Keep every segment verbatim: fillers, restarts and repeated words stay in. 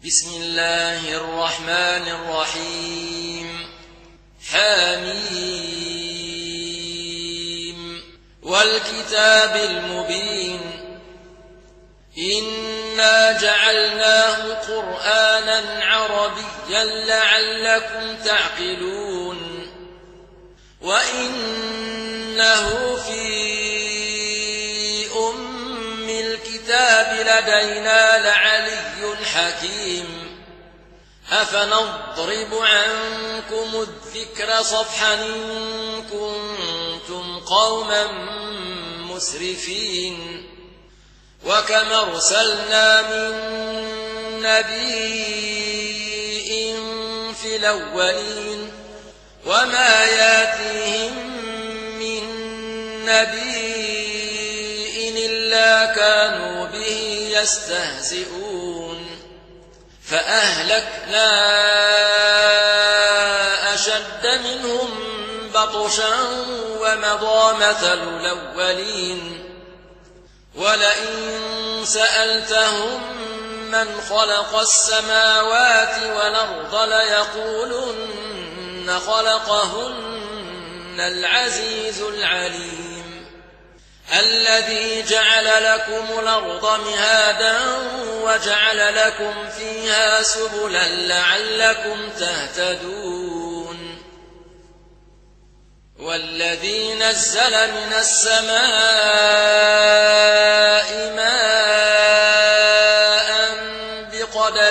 بسم الله الرحمن الرحيم. حميم والكتاب المبين إنا جعلناه قرآنا عربيا لعلكم تعقلون وإنه في أم الكتاب لدينا لعلي حكيم أفنضرب عنكم الذكر صفحا إن كنتم قوما مسرفين وكم أرسلنا من نبي في الأولين وما ياتيهم من نبي إلا كانوا به يستهزئون فأهلكنا أشد منهم بطشا ومضى مثل الأولين ولئن سألتهم من خلق السماوات والأرض ليقولن خلقهن العزيز العليم الذي جعل لكم الأرض مهادا وجعل لكم فيها سبلا لعلكم تهتدون والذي نزل من السماء ماء بقدر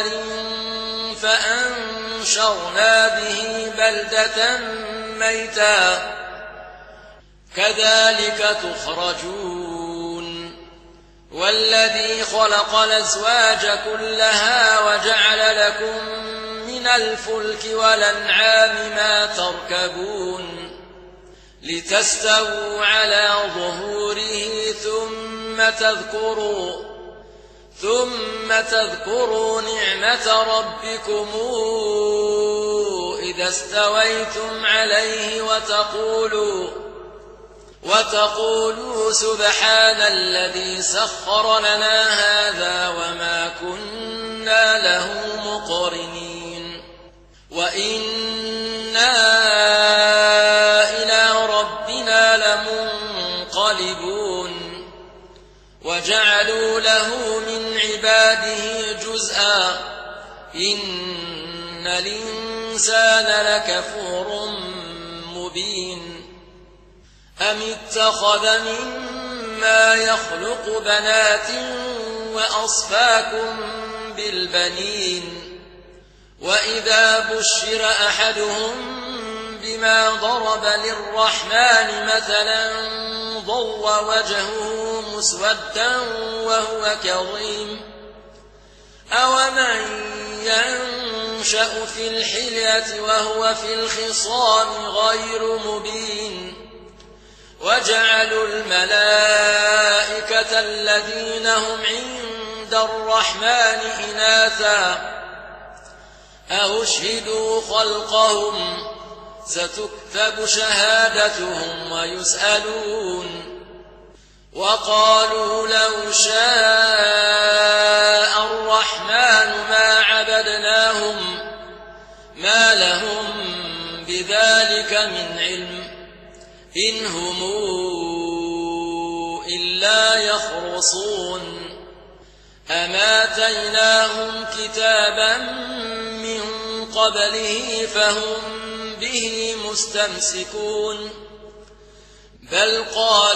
فأنشرنا به بلدة ميتا كذلك تخرجون والذي خلق الأزواج كلها وجعل لكم من الفلك والأنعام ما تركبون لتستووا على ظهوره ثم تذكروا ثم تذكروا نعمة ربكم إذا استويتم عليه وتقولوا وتقولوا سبحان الذي سخر لنا هذا وما كنا له مقرنين وإنا إلى ربنا لمنقلبون وجعلوا له من عباده جزءا إن الإنسان لكفور مبين أم اتخذ مما يخلق بنات وأصفاكم بالبنين وإذا بشر أحدهم بما ضرب للرحمن مثلا ظل وجهه مسودا وهو كظيم أومن ينشأ في الحلية وهو في الخصام غير مبين وجعلوا الملائكة الذين هم عند الرحمن إناثا أشهدوا خلقهم ستكتب شهادتهم ويسألون وقالوا لو شاء الرحمن ما عبدناهم ما لهم بذلك من علم إن هم إلا يخرصون أم آتيناهم كتابا من قبله فهم به مستمسكون بل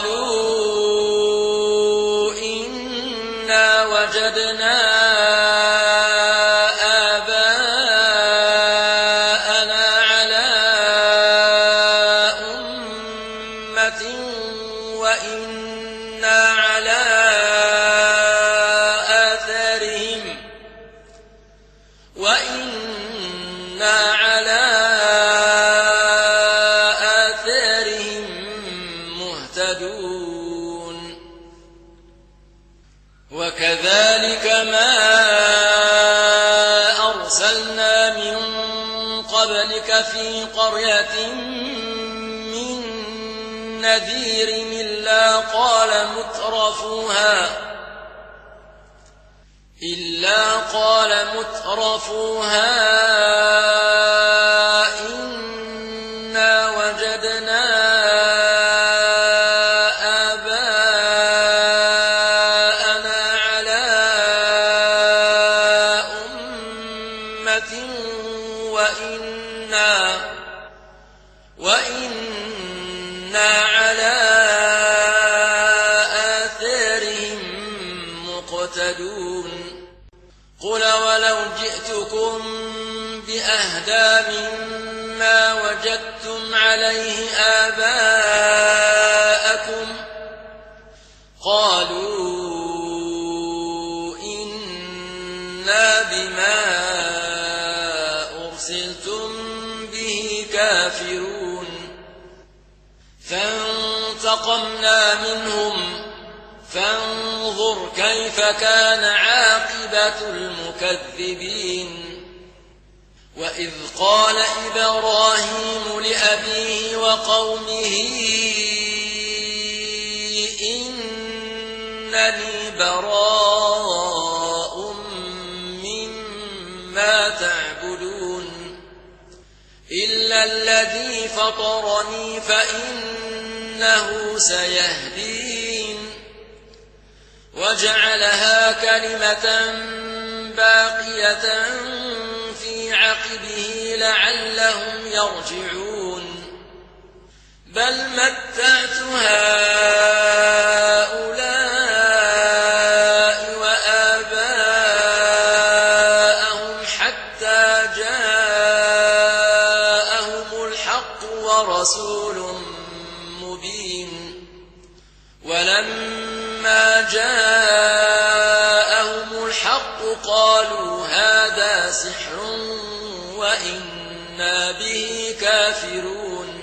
قالوا إنا وجدنا وكذلك ما أرسلنا من قبلك في قرية من نذير إلا قال مترفوها إلا قال مترفوها إنا وجدنا آباءنا على أمة وإنا وإنا على آثارهم مقتدون قل ولو جئتكم بأهدى مما وجدتم عليه آباءكم قالوا إنا بما أرسلتم به كافرون فانتقمنا منهم فانظر كيف كان عاقبة المكذبين وإذ قال إبراهيم لأبيه وقومه إنني براء مما تعبدون إلا الذي فطرني فإنه سيهدين وجعلها كلمة باقية في عقبه لعلهم يرجعون بل متعت هؤلاء وآباءهم حتى جاءهم الحق ورسول مبين ولما جاءهم الحق قالوا هذا سحر وإنا به كافرون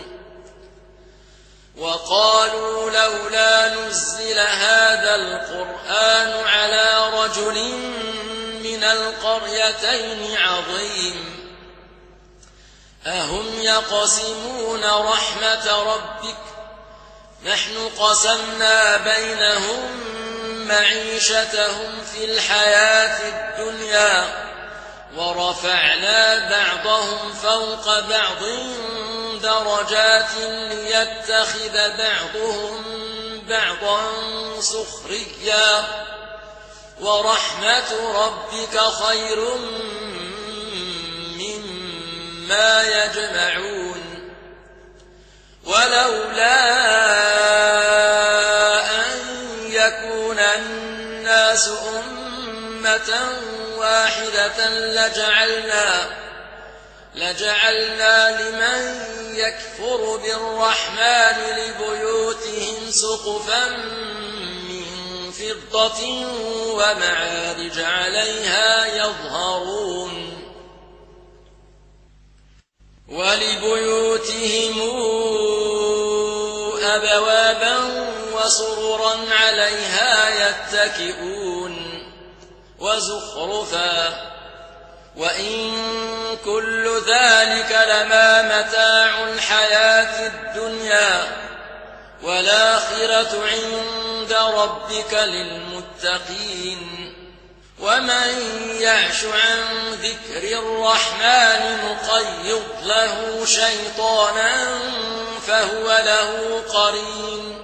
وقالوا لولا نزل هذا القرآن على رجل من القريتين عظيم أهم يقسمون رحمة ربك نحن قسمنا بينهم معيشتهم في الحياة الدنيا ورفعنا بعضهم فوق بعض درجات ليتخذ بعضهم بعضا سخريا ورحمة ربك خير مما يجمعون ولولا أن يكون الناس أمة واحدة لجعلنا لجعلنا لمن يكفر بالرحمن لبيوتهم سقفا من فضة ومعارج عليها يظهرون ولبيوتهم أبوابا وسررا عليها يتكئون وزخرفا وإن كل ذلك لما متاع الحياة الدنيا والآخرة عند ربك للمتقين ومن يعش عن ذكر الرحمن نقيض له شيطانا فهو له قرين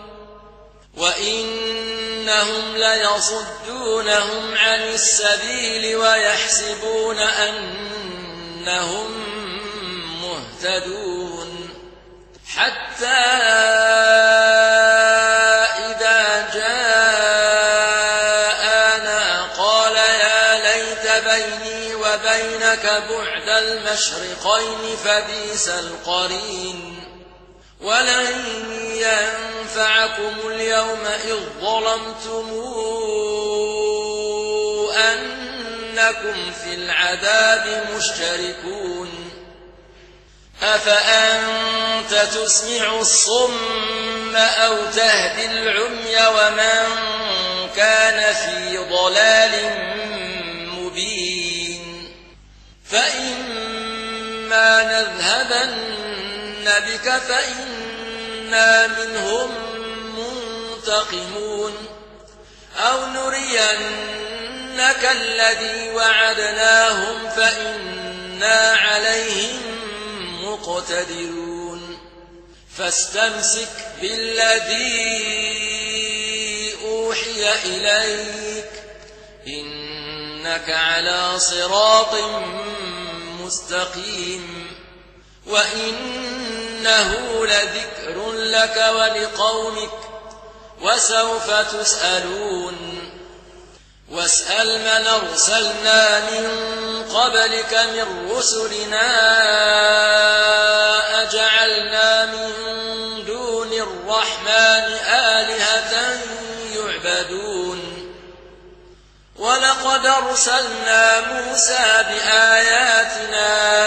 وإنهم ليصدونهم عن السبيل ويحسبون أنهم مهتدون حتى إذا جاءنا قال يا ليت بيني وبينك بعد المشرقين فبئس القرين ولن ينفعكم اليوم إذ ظلمتم أنكم في العذاب مشتركون أفأنت تسمع الصم أو تهدي العمي ومن كان في ضلال مبين فإما نذهبن بك فإنا منهم منتقمون أو نرينك إنك الذي وعدناهم فإنا عليهم مقتدرون فاستمسك بالذي أوحي إليك إنك على صراط مستقيم وإنه لذكر لك ولقومك وسوف تسألون واسأل من أرسلنا من قبلك من رسلنا أجعلنا من دون الرحمن آلهة يعبدون ولقد أرسلنا موسى بآياتنا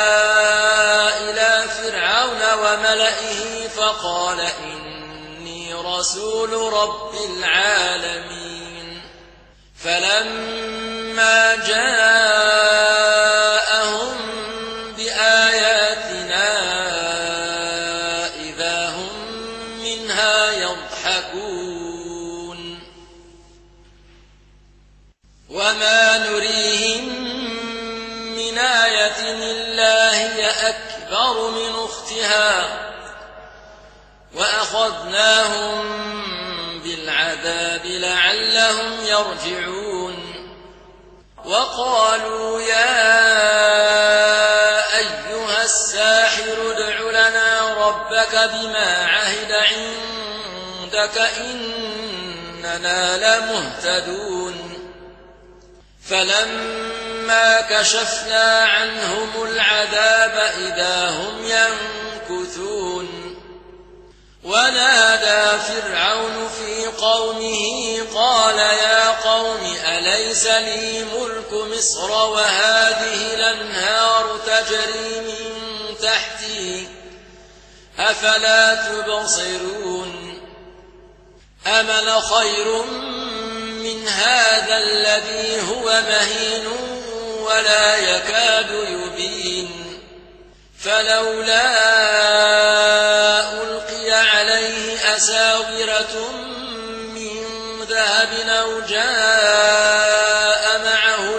إلى فرعون وملئه فقال إني رسول رب العالمين فلما جاءهم بآياتنا إذا هم منها يضحكون وما نريهم من آية إلا هي أكبر من أختها وأخذناهم بالعذاب لعلهم يرجعون وقالوا يا أيها الساحر ادع لنا ربك بما عهد عندك إننا لمهتدون فلما كشفنا عنهم العذاب إذا هم ينكثون ونادى فرعون في قومه قال يا قوم أليس لي ملك مصر وهذه الأنهار تجري من تحتي أفلا تبصرون أمن خير من هذا الذي هو مهين ولا يكاد يبين فلولا ألقي عليه أساورة من ذهب أو جاء معه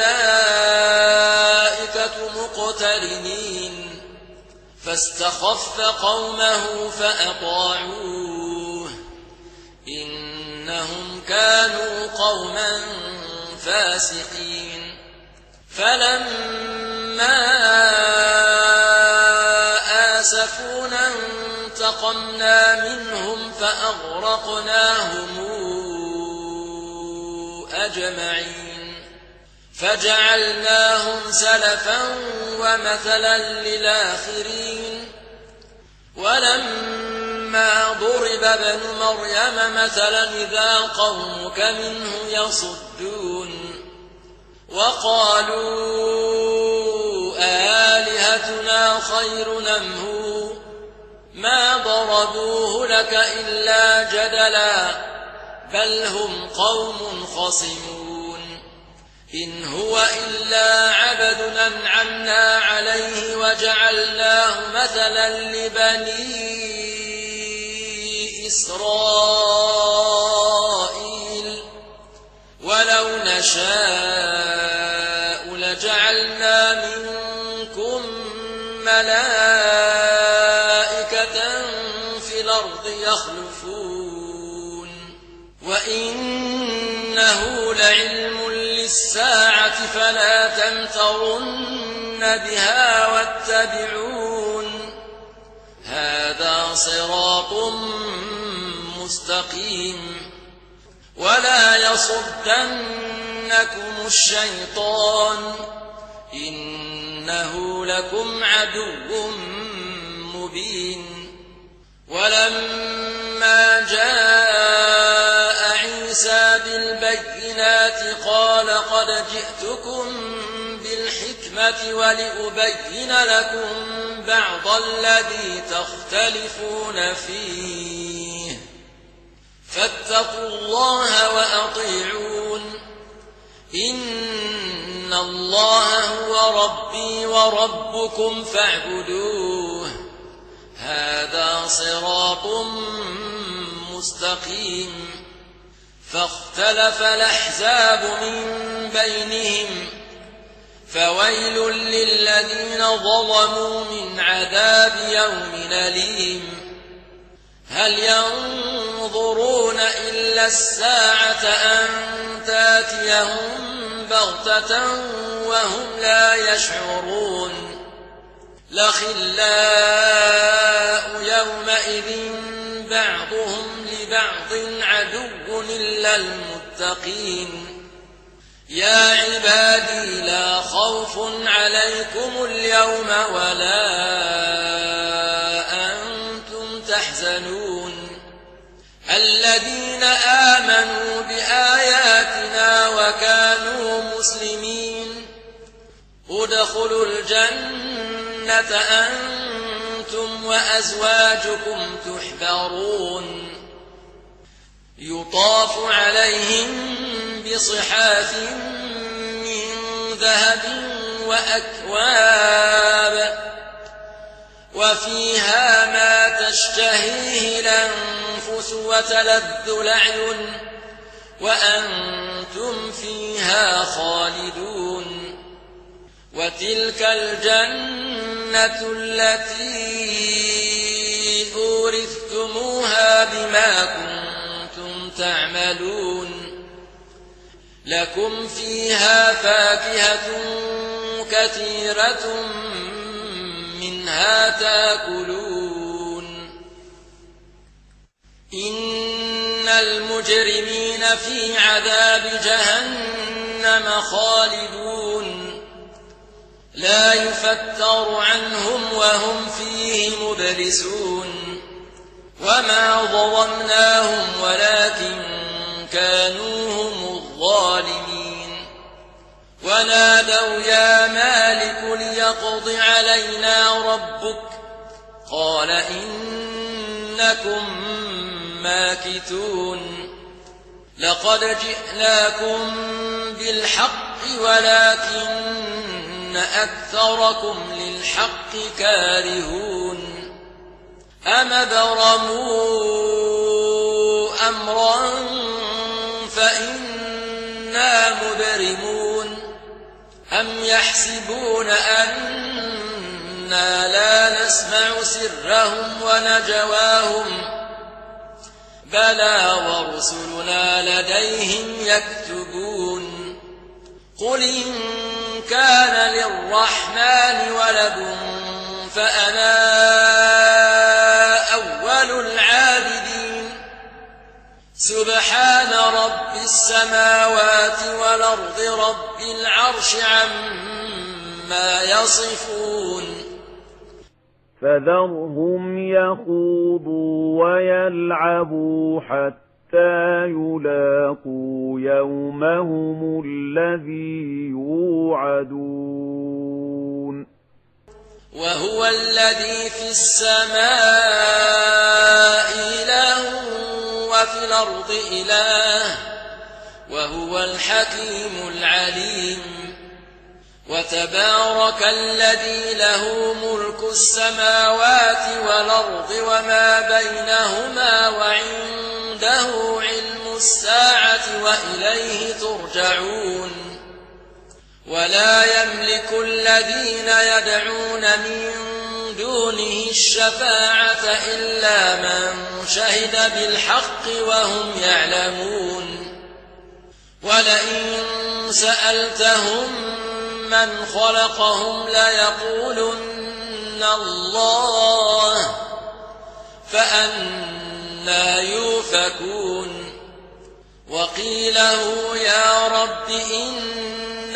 الملائكة مقترنين فاستخف قومه فأطاعوه إنهم كانوا قوما فاسقين فلما آسفونا انتقمنا منهم فأغرقناهم أجمعين فجعلناهم سلفا ومثلا للآخرين ولما ضرب ابن مريم مثلا إذا قومك منه يصدون وقالوا آلهتنا خير أم هو ما ضربوه لك إلا جدلا بل هم قوم خصمون إن هو إلا عبد أنعمنا عليه وجعلناه مثلا لبني إسرائيل ولو نشاء لجعلنا منكم ملائكة في الأرض يخلفون وإنه لعلم للساعة فلا تمترن بها واتبعون هذا صراط مستقيم ولا يصدنكم الشيطان إنه لكم عدو مبين ولما جاء عيسى بالبينات قال قد جئتكم بالحكمة ولأبين لكم بعض الذي تختلفون فيه فاتقوا الله وأطيعون إن الله هو ربي وربكم فاعبدوه هذا صراط مستقيم فاختلف الأحزاب من بينهم فويل للذين ظلموا من عذاب يوم أليم هل ينظرون إلا الساعة أن تاتيهم بغتة وهم لا يشعرون الأخلاء يومئذ بعضهم لبعض عدو إلا المتقين يا عبادي لا خوف عليكم اليوم ولا أنتم تحزنون الذين آمنوا بآياتنا وكانوا مسلمين ادخلوا الجنة أنتم وأزواجكم تحبرون يطاف عليهم بصحاف من ذهب وأكواب وفيها ما تشتهيه الأنفس وتلذ الأعين وأنتم فيها خالدون وتلك الجنة التي أورثتموها بما كنتم تعملون لكم فيها فاكهة كثيرة منها تاكلون إن المجرمين في عذاب جهنم خالدون لا يفتر عنهم وهم فيه مبلسون وما ظلمناهم ولكن كانوا هم الظالمين ونادوا يا مالك ليقض علينا ربك قال إنكم ماكثون لقد جئناكم بالحق ولكن أكثركم للحق كارهون أم برموا أمرا فإنا مبرمون أم يحسبون أنا لا نسمع سرهم ونجواهم بلى ورسلنا لديهم يكتبون قل إن كان للرحمن ولد فأنا أول العابدين سبحان رب السماوات والأرض رب العرش عما يصفون فذرهم يخوضوا ويلعبوا حتى يلاقوا يومهم الذي يوعدون وهو الذي في السماء إله وفي الأرض إله وهو الحكيم العليم وتبارك الذي له ملك السماوات والأرض وما بينهما وعنده علم الساعة وإليه ترجعون ولا يملك الذين يدعون من دونه الشفاعة إلا من شهد بالحق وهم يعلمون ولئن سألتهم من خلقهم ليقولن الله فأنى يؤفكون وقيله يا رب إن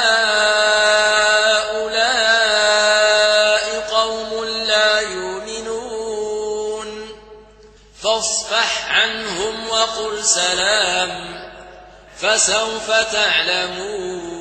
هؤلاء قوم لا يؤمنون فاصفح عنهم وقل سلام فسوف تعلمون